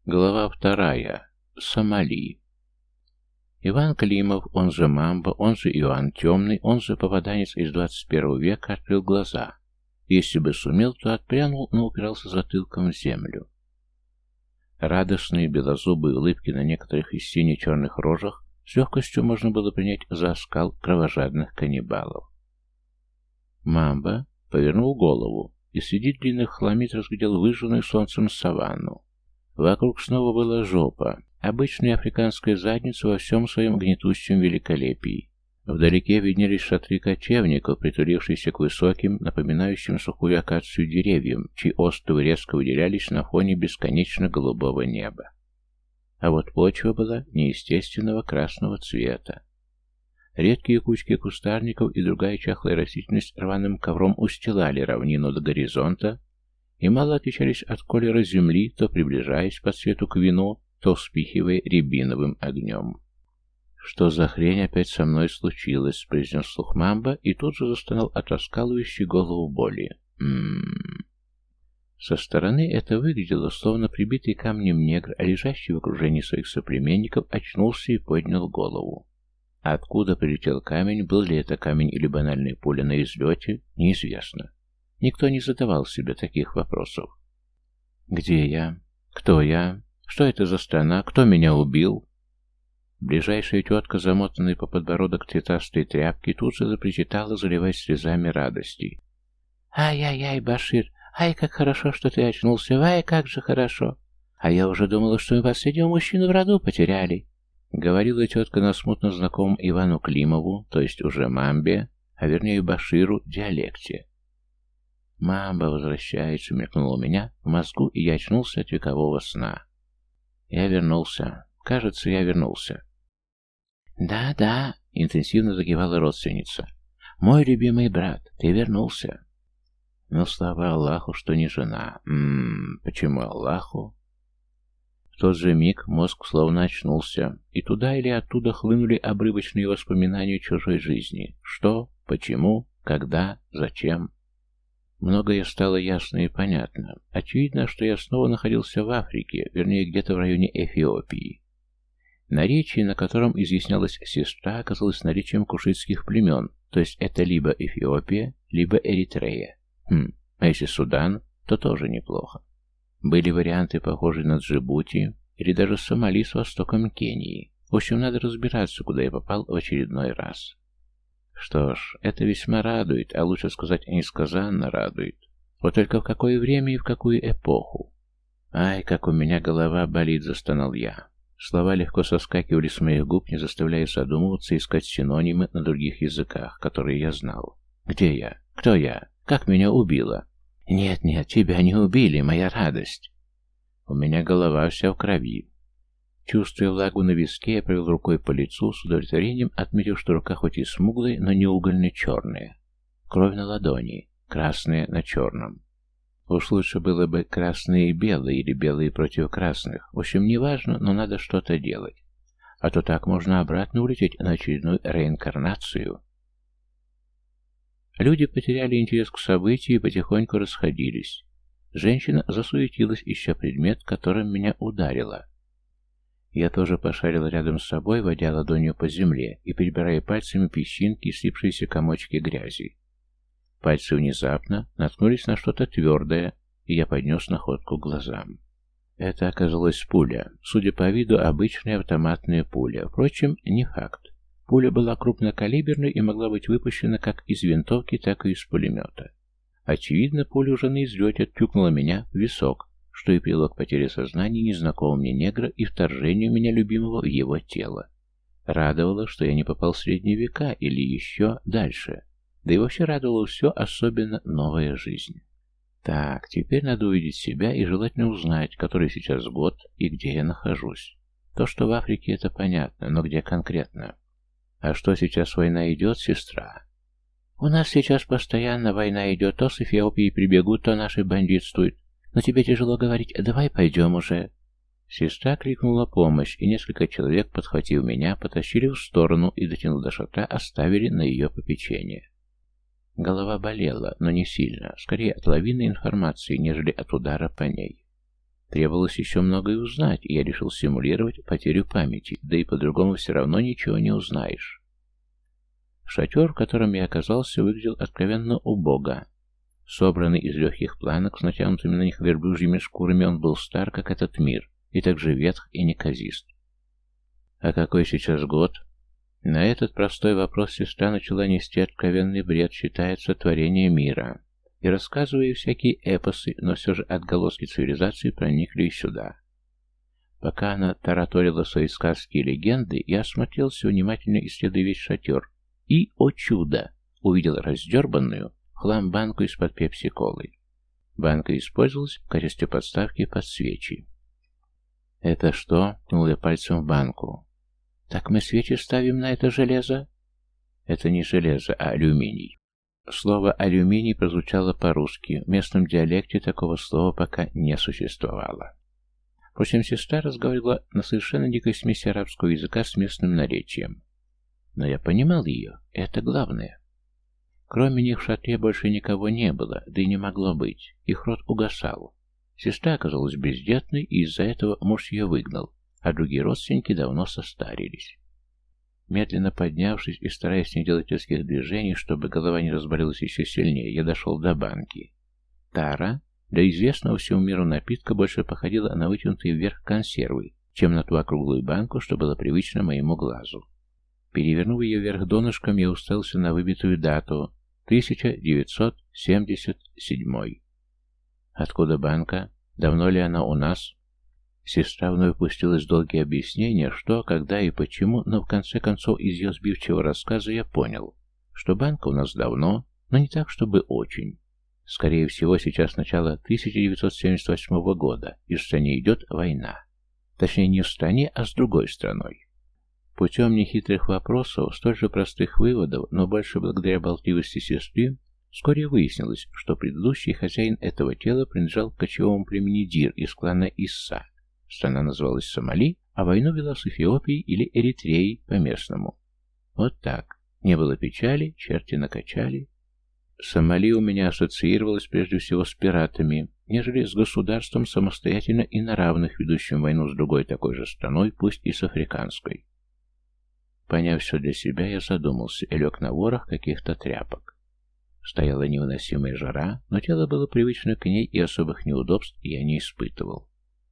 Глава вторая. Сомали. Иван Климов, он же Мамба, он же Иоанн Темный, он же попаданец из 21 века, открыл глаза. Если бы сумел, то отпрянул, но упирался затылком в землю. Радостные белозубые улыбки на некоторых из сине-черных рожах с легкостью можно было принять за оскал кровожадных каннибалов. Мамба повернул голову и среди длинных хламид разглядел выжженную солнцем саванну. Вокруг снова была жопа, обычная африканская задница во всем своем гнетущем великолепии. Вдалеке виднелись шатры кочевников, притулившиеся к высоким, напоминающим сухую акацию деревьям, чьи остовы резко выделялись на фоне бесконечно голубого неба. А вот почва была неестественного красного цвета. Редкие кучки кустарников и другая чахлая растительность рваным ковром устилали равнину до горизонта и мало отличались от колера земли, то приближаясь по цвету к вину, то вспихивая рябиновым огнем. «Что за хрень опять со мной случилось?» — произнес вслух Мамба и тут же застонал от раскалывающей голову боли. Со стороны это выглядело, словно прибитый камнем негр, а лежащий в окружении своих соплеменников, очнулся и поднял голову. А откуда прилетел камень, был ли это камень или банальная пуля на излете, неизвестно. Никто не задавал себе таких вопросов. «Где я? Кто я? Что это за страна? Кто меня убил?» Ближайшая тетка, замотанная по подбородок цветастой тряпки, тут же запричитала, заливаясь слезами радости. «Ай-яй-яй, Башир! Ай, как хорошо, что ты очнулся! Ай, как же хорошо! А я уже думала, что мы последнего мужчину в роду потеряли!» Говорила тетка на смутно знакомом Ивану Климову, то есть уже Мамбе, а вернее Баширу, диалекте. «Мамба возвращается», — мелькнула у меня в мозгу, и я очнулся от векового сна. Я вернулся. Кажется, я вернулся. «Да-да», — интенсивно закивала родственница. «Мой любимый брат, ты вернулся». Но слава Аллаху, что не жена. Почему Аллаху? В тот же миг мозг словно очнулся, и туда или оттуда хлынули обрывочные воспоминания чужой жизни. Что, почему, когда, зачем? Многое стало ясно и понятно. Очевидно, что я снова находился в Африке, вернее, где-то в районе Эфиопии. Наречие, на котором изъяснялась сестра, оказалось наречием кушитских племен, то есть это либо Эфиопия, либо Эритрея. А если Судан, то тоже неплохо. Были варианты, похожие на Джибути, или даже Сомали с востоком Кении. В общем, надо разбираться, куда я попал в очередной раз. Что ж, это весьма радует, а лучше сказать, несказанно радует. Вот только в какое время и в какую эпоху? Ай, как у меня голова болит, застонал я. Слова легко соскакивали с моих губ, не заставляя задумываться и искать синонимы на других языках, которые я знал. Где я? Кто я? Как меня убило? Нет, тебя не убили, моя радость. У меня голова вся в крови. Чувствуя влагу на виске, я провел рукой по лицу, с удовлетворением отметив, что рука хоть и смуглая, но не угольно-черная. Кровь на ладони, красная на черном. Уж лучше было бы красные и белые, или белые против красных. В общем, неважно, но надо что-то делать. А то так можно обратно улететь на очередную реинкарнацию. Люди потеряли интерес к событию и потихоньку расходились. Женщина засуетилась, ища предмет, которым меня ударило. Я тоже пошарил рядом с собой, водя ладонью по земле и перебирая пальцами песчинки и слипшиеся комочки грязи. Пальцы внезапно наткнулись на что-то твердое, и я поднес находку к глазам. Это оказалась пуля. Судя по виду, обычная автоматная пуля. Впрочем, не факт. Пуля была крупнокалиберной и могла быть выпущена как из винтовки, так и из пулемета. Очевидно, пуля уже на излете тюкнула меня в висок, что и привело к потере сознания незнакомого мне негра и вторжению меня любимого в его тело. Радовало, что я не попал в средние века или еще дальше. Да и вообще радовало все, особенно новая жизнь. Так, теперь надо увидеть себя и желательно узнать, который сейчас год и где я нахожусь. То, что в Африке, это понятно, но где конкретно? А что сейчас война идет, сестра? У нас сейчас постоянно война идет, то с Эфиопией прибегут, то наши бандитствуют. Но тебе тяжело говорить, давай пойдем уже. Сестра кликнула помощь, и несколько человек, подхватив меня, потащили в сторону и, дотянув до шатра, оставили на ее попечение. Голова болела, но не сильно, скорее от лавины информации, нежели от удара по ней. Требовалось еще многое узнать, и я решил симулировать потерю памяти, да и по-другому все равно ничего не узнаешь. Шатер, в котором я оказался, выглядел откровенно убого. Собранный из легких планок с натянутыми на них верблюжьими шкурами, он был стар, как этот мир, и также ветх и неказист. А какой сейчас год? На этот простой вопрос сестра начала нести откровенный бред, считая сотворение мира, и рассказывая всякие эпосы, но все же отголоски цивилизации проникли и сюда. Пока она тараторила свои сказки и легенды, я осмотрелся, внимательно исследуя весь шатер, и, о чудо, увидел раздербанную в хлам банку из-под пепси-колы. Банка использовалась в качестве подставки под свечи. «Это что?» — ткнул я пальцем в банку. «Так мы свечи ставим на это железо?» «Это не железо, а алюминий». Слово «алюминий» прозвучало по-русски. В местном диалекте такого слова пока не существовало. Впрочем, сестра разговаривала на совершенно дикой смеси арабского языка с местным наречием. Но я понимал ее, и это главное. Кроме них в шатре больше никого не было, да и не могло быть. Их род угасал. Сестра оказалась бездетной, и из-за этого муж ее выгнал, а другие родственники давно состарились. Медленно поднявшись и стараясь не делать резких движений, чтобы голова не разболелась еще сильнее, я дошел до банки. Тара, для известного всему миру напитка, больше походила на вытянутые вверх консервы, чем на ту округлую банку, что было привычно моему глазу. Перевернув ее вверх донышком, я уставился на выбитую дату 1977. Откуда банка? Давно ли она у нас? Сестра вновь пустилась в долгие объяснения, что, когда и почему, но в конце концов из ее сбивчивого рассказа я понял, что банка у нас давно, но не так, чтобы очень. Скорее всего, сейчас начало 1978 года, и в стране идет война. Точнее, не в стране, а с другой страной. Путем нехитрых вопросов, столь же простых выводов, но больше благодаря болтливости сестры, вскоре выяснилось, что предыдущий хозяин этого тела принадлежал к кочевому племени Дир из клана Исса. Страна называлась Сомали, а войну вела с Эфиопией или Эритреей по-местному. Вот так. Не было печали, черти накачали. Сомали у меня ассоциировалась прежде всего с пиратами, нежели с государством самостоятельно и на равных, ведущим войну с другой такой же страной, пусть и с африканской. Поняв все для себя, я задумался и лег на ворох каких-то тряпок. Стояла невыносимая жара, но тело было привычно к ней, и особых неудобств я не испытывал.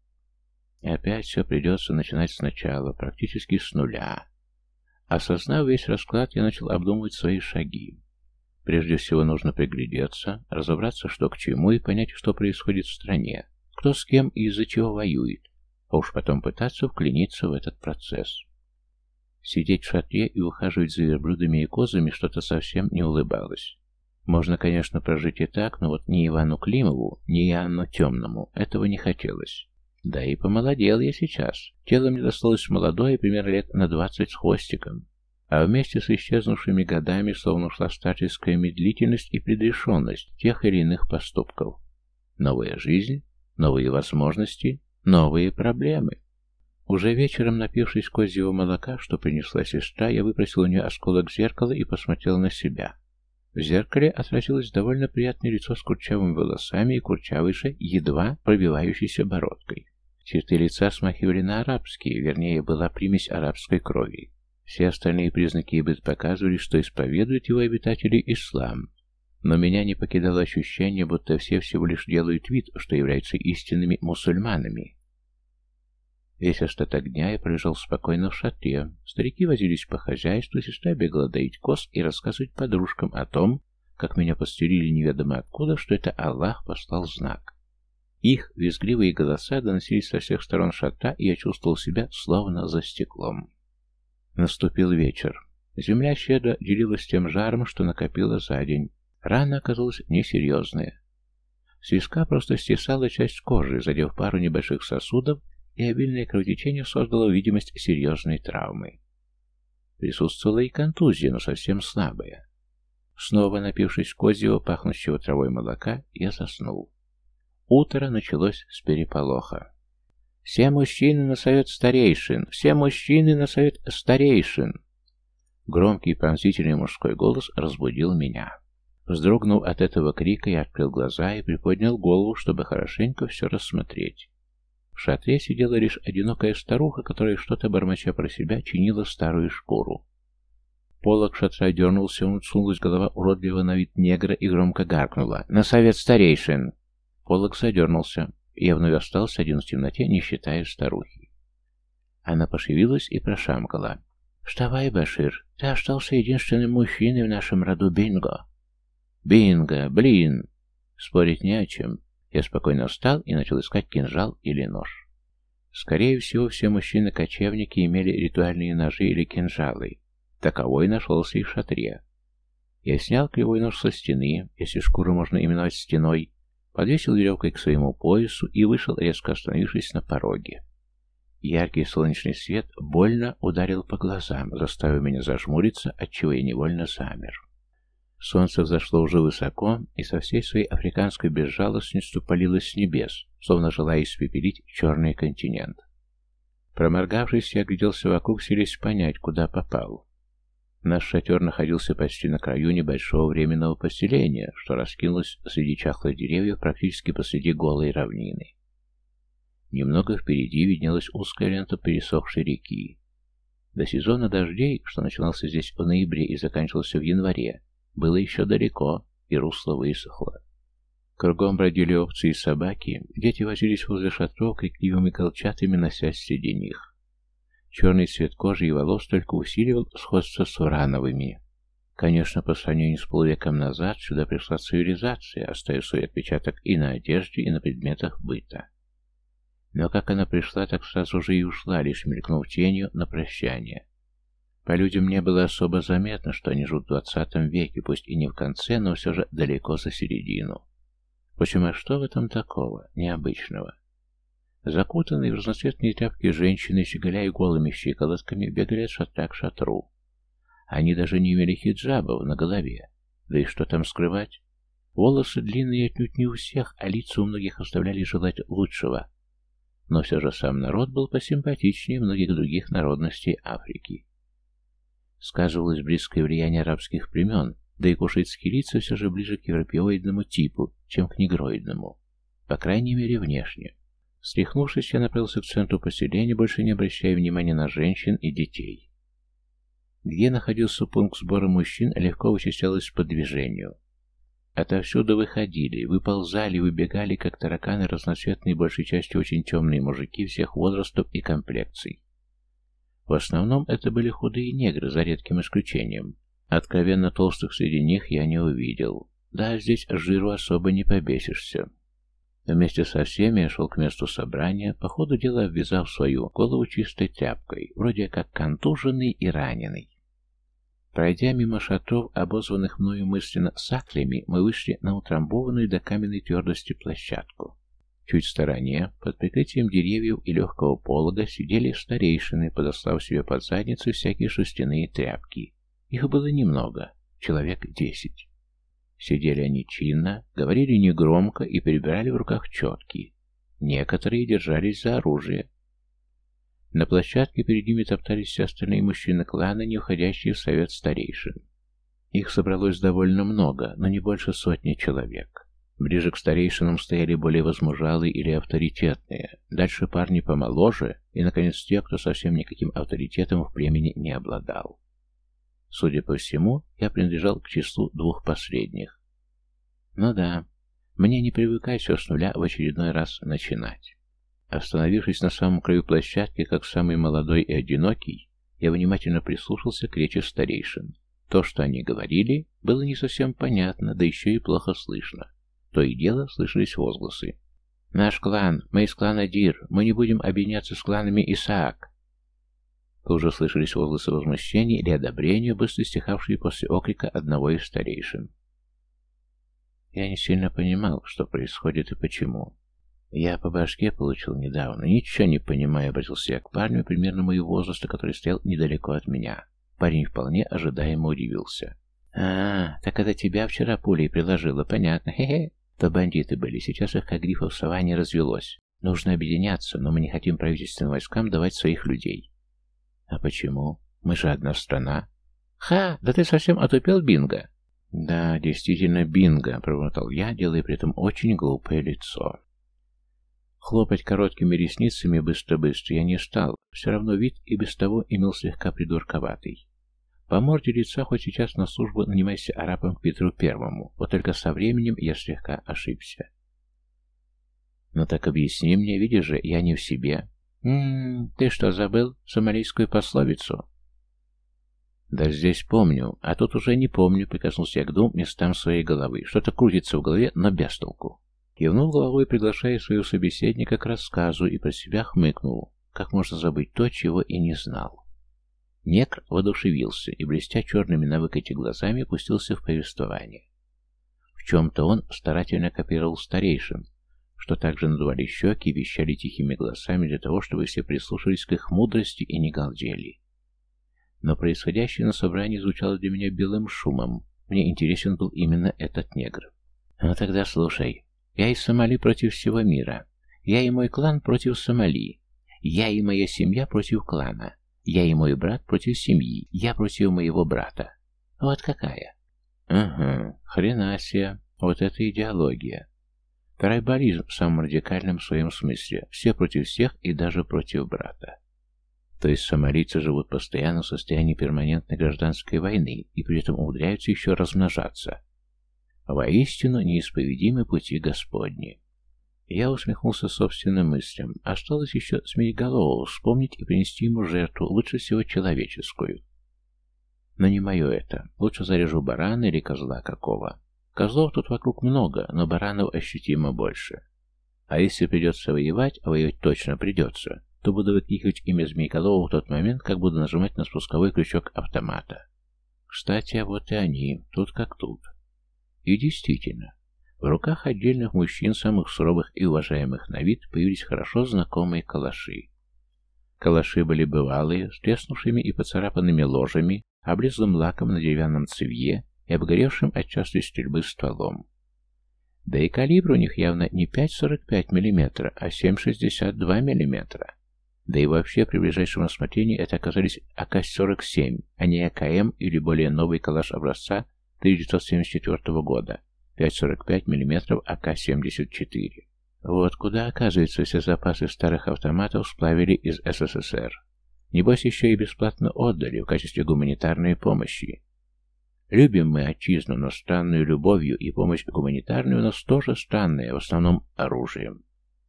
И опять все придется начинать сначала, практически с нуля. Осознав весь расклад, я начал обдумывать свои шаги. Прежде всего нужно приглядеться, разобраться, что к чему, и понять, что происходит в стране, кто с кем и из-за чего воюет, а уж потом пытаться вклиниться в этот процесс. Сидеть в шатре и ухаживать за верблюдами и козами что-то совсем не улыбалось. Можно, конечно, прожить и так, но вот ни Ивану Климову, ни Иоанну Темному этого не хотелось. Да и помолодел я сейчас. Тело мне досталось молодое, примерно лет на 20 с хвостиком. А вместе с исчезнувшими годами словно ушла старческая медлительность и предрешенность тех или иных поступков. Новая жизнь, новые возможности, новые проблемы. Уже вечером, напившись козьего молока, что принесла сестра, я выпросил у нее осколок зеркала и посмотрел на себя. В зеркале отразилось довольно приятное лицо с курчавыми волосами и курчавой же, едва пробивающейся бородкой. Черты лица смахивали на арабские, вернее, была примесь арабской крови. Все остальные признаки и быт показывали, что исповедуют его обитатели ислам. Но меня не покидало ощущение, будто все всего лишь делают вид, что являются истинными мусульманами. Весь остаток дня я пролежал спокойно в шатре. Старики возились по хозяйству, сестра бегала доить коз и рассказывать подружкам о том, как меня подстерили неведомо откуда, что это Аллах послал знак. Их визгливые голоса доносились со всех сторон шатра, и я чувствовал себя словно за стеклом. Наступил вечер. Земля щедро делилась тем жаром, что накопила за день. Рана оказалась несерьезная. С виска просто стесала часть кожи, задев пару небольших сосудов, и обильное кровотечение создало видимость серьезной травмы. Присутствовала и контузия, но совсем слабая. Снова напившись козьего, пахнущего травой молока, я заснул. Утро началось с переполоха. «Все мужчины на совет старейшин! Все мужчины на совет старейшин!» Громкий пронзительный мужской голос разбудил меня. Вздрогнув от этого крика, я открыл глаза и приподнял голову, чтобы хорошенько все рассмотреть. В шатре сидела лишь одинокая старуха, которая что-то бормоча про себя чинила старую шкуру. Полог шатра дернулся, сунулась голова уродливого на вид негра и громко гаркнула: «На совет старейшин!» Полог задернулся, и я вновь остался один в темноте, не считая старухи. Она пошевелилась и прошамкала: «Вставай, Башир, ты остался единственным мужчиной в нашем роду, Бинго!» «Бинго! Блин!» Спорить не о чем. Я спокойно встал и начал искать кинжал или нож. Скорее всего, все мужчины-кочевники имели ритуальные ножи или кинжалы. Таковой нашелся и в шатре. Я снял кривой нож со стены, если шкуру можно именовать стеной, подвесил веревкой к своему поясу и вышел, резко остановившись на пороге. Яркий солнечный свет больно ударил по глазам, заставив меня зажмуриться, отчего я невольно замер. Солнце взошло уже высоко и со всей своей африканской безжалостностью палилось с небес, словно желая испепелить черный континент. Проморгавшись, я огляделся вокруг, силясь понять, куда попал. Наш шатер находился почти на краю небольшого временного поселения, что раскинулось среди чахлых деревьев практически посреди голой равнины. Немного впереди виднелась узкая лента пересохшей реки. До сезона дождей, что начинался здесь в ноябре и заканчивался в январе, было еще далеко, и русло высохло. Кругом бродили овцы и собаки, дети возились возле шатров крикливыми голчатами, носясь среди них. Черный цвет кожи и волос только усиливал сходство с урановыми. Конечно, по сравнению с полвеком назад сюда пришла цивилизация, оставив свой отпечаток и на одежде, и на предметах быта. Но как она пришла, так сразу же и ушла, лишь мелькнув тенью на прощание. По людям не было особо заметно, что они живут в 20 веке, пусть и не в конце, но все же далеко за середину. Впрочем, а что в этом такого, необычного? Закутанные в разноцветные тряпки женщины, щеголяя голыми щиколотками, бегали от шатра к шатру. Они даже не имели хиджабов на голове. Да и что там скрывать? Волосы длинные отнюдь не у всех, а лица у многих оставляли желать лучшего. Но все же сам народ был посимпатичнее многих других народностей Африки. Сказывалось близкое влияние арабских племен, да и кушитские лица все же ближе к европеоидному типу, чем к негроидному. По крайней мере, внешне. Встряхнувшись, я направился к центру поселения, больше не обращая внимания на женщин и детей. Где находился пункт сбора мужчин, легко вычислялось по движению. Отовсюду выходили, выползали, выбегали, как тараканы, разноцветные, большей частью очень темные мужики всех возрастов и комплекций. В основном это были худые негры, за редким исключением. Откровенно толстых среди них я не увидел. Да, здесь жиру особо не побесишься. Вместе со всеми я шел к месту собрания, по ходу дела обвязав свою голову чистой тряпкой, вроде как контуженный и раненый. Пройдя мимо шатров, обозванных мною мысленно саклями, мы вышли на утрамбованную до каменной твердости площадку. Чуть в стороне, под прикрытием деревьев и легкого полога, сидели старейшины, подослав себе под задницу всякие шерстяные тряпки. Их было немного, человек 10. Сидели они чинно, говорили негромко и перебирали в руках четки. Некоторые держались за оружие. На площадке перед ними топтались все остальные мужчины клана, не входящие в совет старейшин. Их собралось довольно много, но не больше 100 человек. Ближе к старейшинам стояли более возмужалые или авторитетные, дальше парни помоложе и, наконец, те, кто совсем никаким авторитетом в племени не обладал. Судя по всему, я принадлежал к числу 2 последних. Ну да, мне не привыкать все с нуля в очередной раз начинать. Остановившись на самом краю площадки, как самый молодой и одинокий, я внимательно прислушался к речи старейшин. То, что они говорили, было не совсем понятно, да еще и плохо слышно. То и дело слышались возгласы. «Наш клан, мы из клана Дир, мы не будем объединяться с кланами Исаак». Тут же слышались возгласы возмущения или одобрения, быстро стихавшие после окрика одного из старейшин. Я не сильно понимал, что происходит и почему. Я по башке получил недавно, ничего не понимая, обратился я к парню примерно моего возраста, который стоял недалеко от меня. Парень вполне ожидаемо удивился. Так это тебя вчера пулей приложило, понятно, хе-хе. То бандиты были, сейчас их как грифов в саванне развелось. Нужно объединяться, но мы не хотим правительственным войскам давать своих людей. А почему? Мы же одна страна. Ха, да ты совсем отупел, Бинго? Да, действительно, Бинго, пробормотал я, делая при этом очень глупое лицо. Хлопать короткими ресницами быстро-быстро я не стал, все равно вид и без того имел слегка придурковатый. По морде лица хоть сейчас на службу нанимайся арабом к Петру Первому, вот только со временем я слегка ошибся. Ну так объясни мне, видишь же, я не в себе. Ты что, забыл сомалийскую пословицу? Да здесь помню, а тут уже не помню, прикоснулся я к двум местам своей головы. Что-то крутится в голове, но без толку. Кивнул головой, приглашая своего собеседника к рассказу, и про себя хмыкнул. Как можно забыть то, чего и не знал? Некр воодушевился и, блестя черными на выкате глазами, пустился в повествование. В чем-то он старательно копировал старейшин, что также надували щеки и вещали тихими голосами для того, чтобы все прислушались к их мудрости и не галдели. Но происходящее на собрании звучало для меня белым шумом. Мне интересен был именно этот негр. Ну тогда слушай. Я из Сомали против всего мира. Я и мой клан против Сомали. Я и моя семья против клана. Я и мой брат против семьи. Я против моего брата. Вот какая. Ага, хрена себе. Вот это идеология. Трайбализм в самом радикальном своем смысле. Все против всех и даже против брата. То есть сомалийцы живут постоянно в состоянии перманентной гражданской войны и при этом умудряются еще размножаться. Воистину неисповедимы пути Господни. Я усмехнулся собственным мыслям. Осталось еще Змееголову вспомнить и принести ему жертву, лучше всего человеческую. Но не мое это. Лучше зарежу барана или козла какого. Козлов тут вокруг много, но баранов ощутимо больше. А если придется воевать, а воевать точно придется, то буду выкрикивать имя Змееголова в тот момент, как буду нажимать на спусковой крючок автомата. Кстати, а вот и они, тут как тут. И действительно, в руках отдельных мужчин, самых суровых и уважаемых на вид, появились хорошо знакомые калаши. Калаши были бывалые, с треснувшими и поцарапанными ложами, облезлым лаком на деревянном цевье и обгоревшим от частой стрельбы стволом. Да и калибр у них явно не 5,45 мм, а 7,62 мм. Да и вообще при ближайшем рассмотрении это оказались АК-47, а не АКМ или более новый калаш образца 1974 года, 5,45 мм АК-74. Вот куда, оказывается, все запасы старых автоматов сплавили из СССР. Небось, еще и бесплатно отдали в качестве гуманитарной помощи. Любим мы отчизну, но странную любовью, и помощь гуманитарную у нас тоже странная, в основном оружием.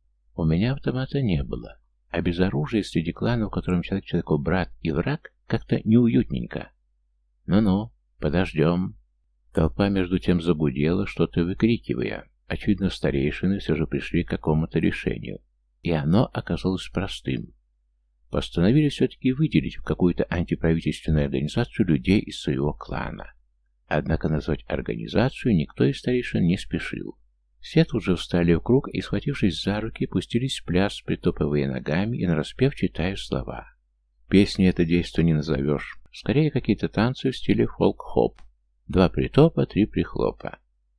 У меня автомата не было, а без оружия среди кланов, в котором человеку брат и враг, как-то неуютненько. Ну-ну, подождем. Толпа между тем загудела, что-то выкрикивая. Очевидно, старейшины все же пришли к какому-то решению. И оно оказалось простым. Постановили все-таки выделить в какую-то антиправительственную организацию людей из своего клана. Однако назвать организацию никто из старейшин не спешил. Все тут же встали в круг и, схватившись за руки, пустились в пляс, притопывая ногами и нараспев читая слова. Песни это действо не назовешь. Скорее какие-то танцы в стиле фолк-хоп. 2 притопа, 3 прихлопа.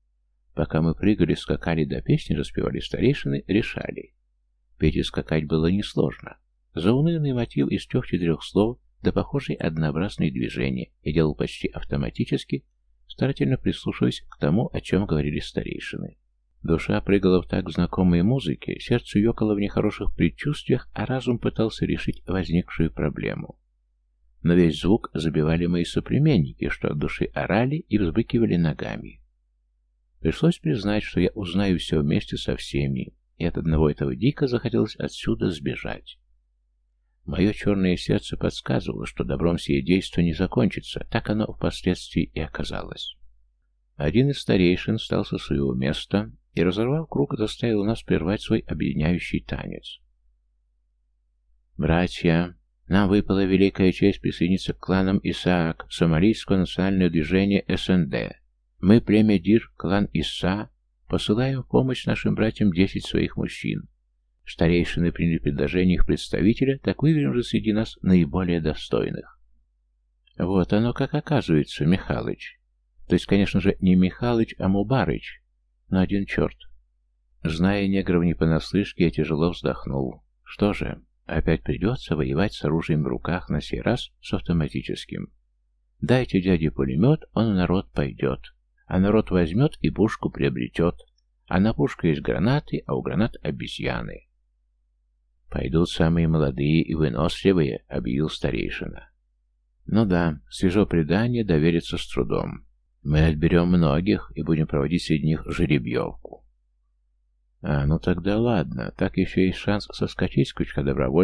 Пока мы прыгали, скакали до песни, распевали старейшины, решали. Петь и скакать было несложно. Заунывный мотив из 3-4 слов, да похожие однообразные движения я делал почти автоматически, старательно прислушиваясь к тому, о чем говорили старейшины. Душа прыгала в так знакомой музыке, сердце ёкало в нехороших предчувствиях, а разум пытался решить возникшую проблему. Но весь звук забивали мои соплеменники, что от души орали и взбрыкивали ногами. Пришлось признать, что я узнаю все вместе со всеми, и от одного этого дико захотелось отсюда сбежать. Мое черное сердце подсказывало, что добром сие действо не закончится, так оно впоследствии и оказалось. Один из старейшин встал со своего места и, разорвав круг, заставил нас прервать свой объединяющий танец. «Братья, нам выпала великая честь присоединиться к кланам Исаак, сомалийского национального движения СНД. Мы, племя Дир, клан Иса, посылаем в помощь нашим братьям 10 своих мужчин. Старейшины приняли предложение их представителя, так выберем же среди нас наиболее достойных». Вот оно как оказывается, Михалыч. То есть, конечно же, не Михалыч, а Мубарыч. Но один черт. Зная негров не понаслышке, я тяжело вздохнул. Что же, опять придется воевать с оружием в руках, на сей раз с автоматическим. Дайте дяде пулемет, он в народ пойдет. А народ возьмет и пушку приобретет. А на пушку есть гранаты, а у гранат обезьяны. «Пойдут самые молодые и выносливые», — объявил старейшина. «Ну да, свежо предание, довериться с трудом. Мы отберем многих и будем проводить среди них жеребьевку». «А, ну тогда ладно, так еще есть шанс соскочить с крючка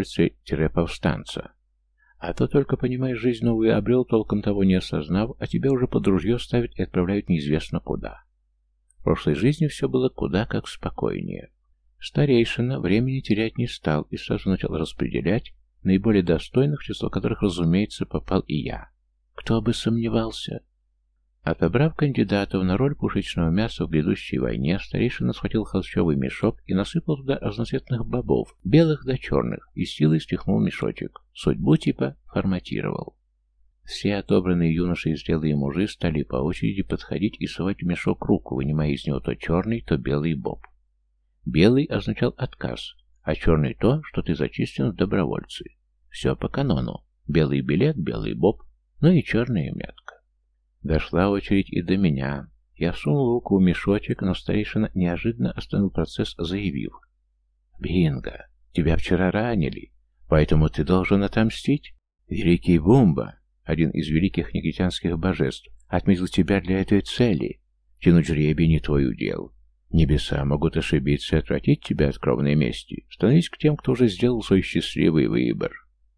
добровольца-повстанца. А то только, понимаешь, жизнь новую обрел, толком того не осознав, а тебя уже под ружье ставят и отправляют неизвестно куда. В прошлой жизни все было куда как спокойнее». Старейшина времени терять не стал и сразу начал распределять наиболее достойных, в число которых, разумеется, попал и я. Кто бы сомневался? Отобрав кандидатов на роль пушечного мяса в грядущей войне, старейшина схватил холщовый мешок и насыпал туда разноцветных бобов, белых да черных, и силой стряхнул мешочек. Судьбу типа форматировал. Все отобранные юноши и зрелые мужи стали по очереди подходить и совать в мешок руку, вынимая из него то черный, то белый боб. Белый означал отказ, а черный то, что ты зачислен в добровольцы. Все по канону. Белый билет, белый боб, ну и черная метка. Дошла очередь и до меня. Я сунул руку в мешочек, но старейшина неожиданно остановил процесс, заявив: «Бинго, тебя вчера ранили, поэтому ты должен отомстить. Великий Бумба, один из великих негритянских божеств, отметил тебя для этой цели. Тянуть жребий не твой удел. Небеса могут ошибиться и отвратить тебя от кровной мести. Становись к тем, кто уже сделал свой счастливый выбор».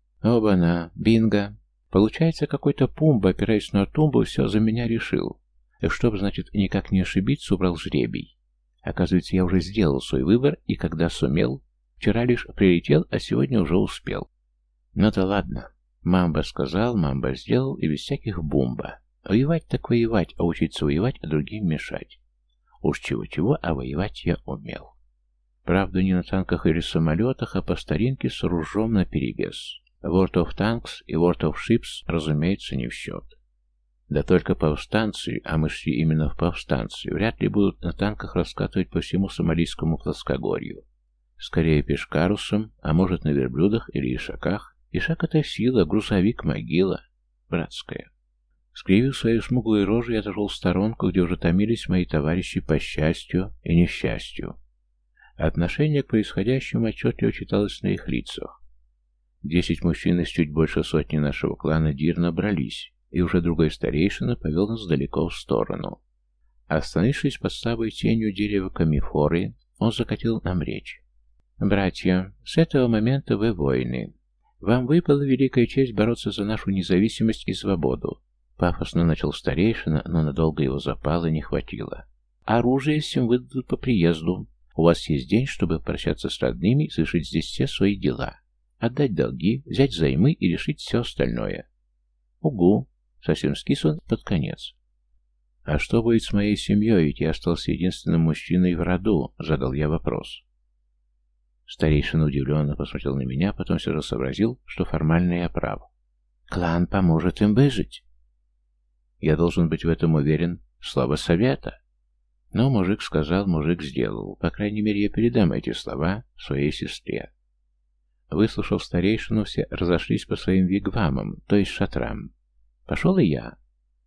Оба-на, бинго. Получается, какой-то Пумба, опираясь на тумбу, все за меня решил. И чтоб, значит, никак не ошибиться, убрал жребий. Оказывается, я уже сделал свой выбор, и когда сумел, вчера лишь прилетел, а сегодня уже успел. Ну да ладно. Мамба сказал, мамба сделал, и без всяких бумба. Воевать так воевать, а учиться воевать, а другим мешать. Уж чего-чего, а воевать я умел. Правда, не на танках или самолетах, а по старинке с ружьем наперевес. World of Tanks и World of Ships, разумеется, не в счет. Да только повстанцы, а мы шли именно в повстанцы, вряд ли будут на танках раскатывать по всему сомалийскому плоскогорью. Скорее пешкарусом, а может на верблюдах или ишаках. Ишак — это сила, грузовик — могила. Братская. Скривив свою смуглую рожу, я отошел в сторонку, где уже томились мои товарищи по счастью и несчастью. Отношение к происходящему отчетливо читалось на их лицах. 10 мужчин из чуть больше сотни нашего клана Дир набрались, и уже другой старейшина повел нас далеко в сторону. Остановившись под слабой тенью дерева камифоры, он закатил нам речь. «Братья, с этого момента вы воины. Вам выпала великая честь бороться за нашу независимость и свободу». Пафосно начал старейшина, но надолго его запала не хватило. «Оружие всем выдадут по приезду. У вас есть день, чтобы прощаться с родными и совершить здесь все свои дела. Отдать долги, взять займы и решить все остальное». «Угу», — совсем скис он под конец. «А что будет с моей семьей, ведь я остался единственным мужчиной в роду?» — задал я вопрос. Старейшина удивленно посмотрел на меня, потом все же сообразил, что формально я прав. «Клан поможет им выжить». «Я должен быть в этом уверен. Слова совета». Но мужик сказал, мужик сделал. По крайней мере, я передам эти слова своей сестре. Выслушав старейшину, все разошлись по своим вигвамам, то есть шатрам. Пошел и я.